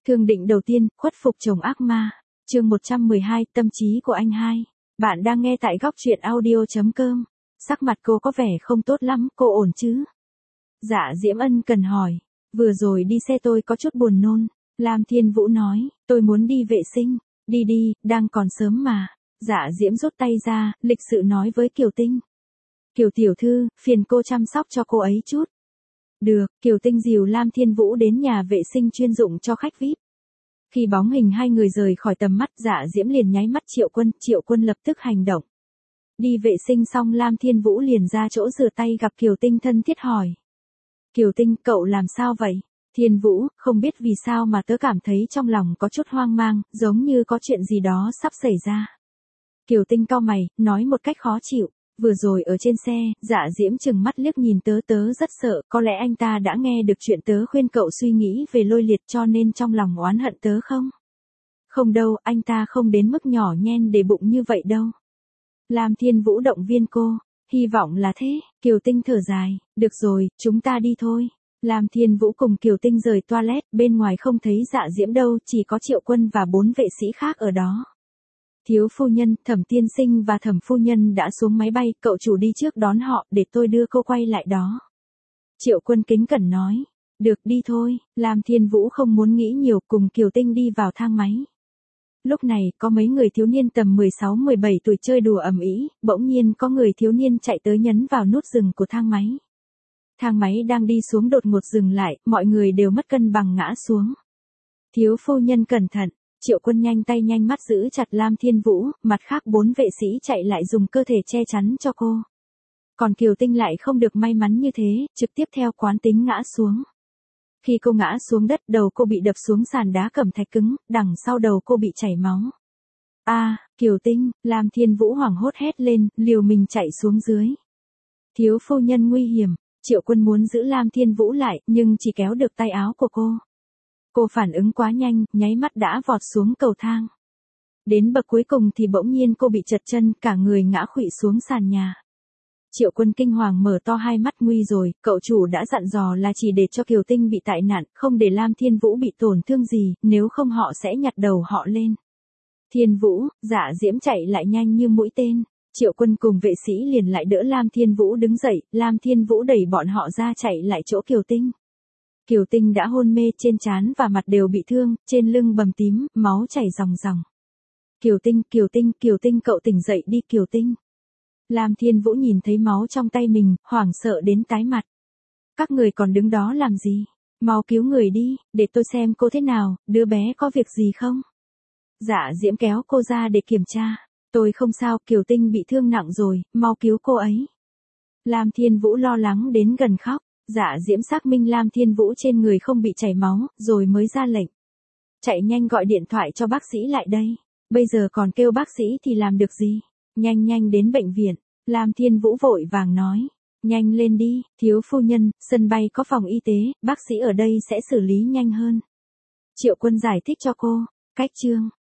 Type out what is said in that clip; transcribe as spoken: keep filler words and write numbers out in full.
Thương định đầu tiên, khuất phục chồng ác ma. Chương một trăm mười hai, tâm trí của anh hai. Bạn đang nghe tại góc truyện audio chấm com. Sắc mặt cô có vẻ không tốt lắm, cô ổn chứ? Dạ Diễm Ân cần hỏi. Vừa rồi đi xe tôi có chút buồn nôn. Lam Thiên Vũ nói, tôi muốn đi vệ sinh. Đi đi, đang còn sớm mà. Dạ Diễm rút tay ra, lịch sự nói với Kiều Tinh. Kiều tiểu thư, phiền cô chăm sóc cho cô ấy chút. Được, Kiều Tinh dìu Lam Thiên Vũ đến nhà vệ sinh chuyên dụng cho khách vi ai pi. Khi bóng hình hai người rời khỏi tầm mắt, Dạ Diễm liền nháy mắt Triệu Quân, Triệu Quân lập tức hành động. Đi vệ sinh xong Lam Thiên Vũ liền ra chỗ rửa tay gặp Kiều Tinh thân thiết hỏi. Kiều Tinh, cậu làm sao vậy? Thiên Vũ, không biết vì sao mà tớ cảm thấy trong lòng có chút hoang mang, giống như có chuyện gì đó sắp xảy ra. Kiều Tinh cau mày, nói một cách khó chịu. Vừa rồi ở trên xe, Dạ Diễm chừng mắt liếc nhìn tớ tớ rất sợ, có lẽ anh ta đã nghe được chuyện tớ khuyên cậu suy nghĩ về Lôi Liệt cho nên trong lòng oán hận tớ không? Không đâu, anh ta không đến mức nhỏ nhen để bụng như vậy đâu. Lam Thiên Vũ động viên cô, hy vọng là thế. Kiều Tinh thở dài, được rồi, chúng ta đi thôi. Lam Thiên Vũ cùng Kiều Tinh rời toilet, bên ngoài không thấy Dạ Diễm đâu, chỉ có Triệu Quân và bốn vệ sĩ khác ở đó. Thiếu phu nhân, Thẩm tiên sinh và Thẩm phu nhân đã xuống máy bay, cậu chủ đi trước đón họ, để tôi đưa cô quay lại đó. Triệu Quân kính cẩn nói, được đi thôi. Lam Thiên Vũ không muốn nghĩ nhiều, cùng Kiều Tinh đi vào thang máy. Lúc này, có mấy người thiếu niên tầm mười sáu mười bảy tuổi chơi đùa ầm ĩ, bỗng nhiên có người thiếu niên chạy tới nhấn vào nút dừng của thang máy. Thang máy đang đi xuống đột ngột dừng lại, mọi người đều mất cân bằng ngã xuống. Thiếu phu nhân cẩn thận. Triệu Quân nhanh tay nhanh mắt giữ chặt Lam Thiên Vũ, mặt khác bốn vệ sĩ chạy lại dùng cơ thể che chắn cho cô. Còn Kiều Tinh lại không được may mắn như thế, trực tiếp theo quán tính ngã xuống. Khi cô ngã xuống đất, đầu cô bị đập xuống sàn đá cẩm thạch cứng, đằng sau đầu cô bị chảy máu. A, à, Kiều Tinh, Lam Thiên Vũ hoảng hốt hét lên, liều mình chạy xuống dưới. Thiếu phu nhân nguy hiểm. Triệu Quân muốn giữ Lam Thiên Vũ lại, nhưng chỉ kéo được tay áo của cô. Cô phản ứng quá nhanh, nháy mắt đã vọt xuống cầu thang. Đến bậc cuối cùng thì bỗng nhiên cô bị trật chân, cả người ngã khuỵu xuống sàn nhà. Triệu Quân kinh hoàng mở to hai mắt, nguy rồi, cậu chủ đã dặn dò là chỉ để cho Kiều Tinh bị tai nạn, không để Lam Thiên Vũ bị tổn thương gì, nếu không họ sẽ nhặt đầu họ lên. Thiên Vũ, Dạ Diễm chạy lại nhanh như mũi tên. Triệu Quân cùng vệ sĩ liền lại đỡ Lam Thiên Vũ đứng dậy, Lam Thiên Vũ đẩy bọn họ ra chạy lại chỗ Kiều Tinh. Kiều Tinh đã hôn mê, trên trán và mặt đều bị thương, trên lưng bầm tím, máu chảy ròng ròng. Kiều Tinh, Kiều Tinh, Kiều Tinh cậu tỉnh dậy đi Kiều Tinh. Lam Thiên Vũ nhìn thấy máu trong tay mình, hoảng sợ đến tái mặt. Các người còn đứng đó làm gì? Mau cứu người đi, để tôi xem cô thế nào, đứa bé có việc gì không? Dạ Diễm kéo cô ra để kiểm tra. Tôi không sao, Kiều Tinh bị thương nặng rồi, mau cứu cô ấy. Lam Thiên Vũ lo lắng đến gần khóc. Dạ Diễm xác minh Lam Thiên Vũ trên người không bị chảy máu, rồi mới ra lệnh. Chạy nhanh gọi điện thoại cho bác sĩ lại đây. Bây giờ còn kêu bác sĩ thì làm được gì? Nhanh nhanh đến bệnh viện. Lam Thiên Vũ vội vàng nói. Nhanh lên đi, thiếu phu nhân, sân bay có phòng y tế, bác sĩ ở đây sẽ xử lý nhanh hơn. Triệu Quân giải thích cho cô. Cách chương.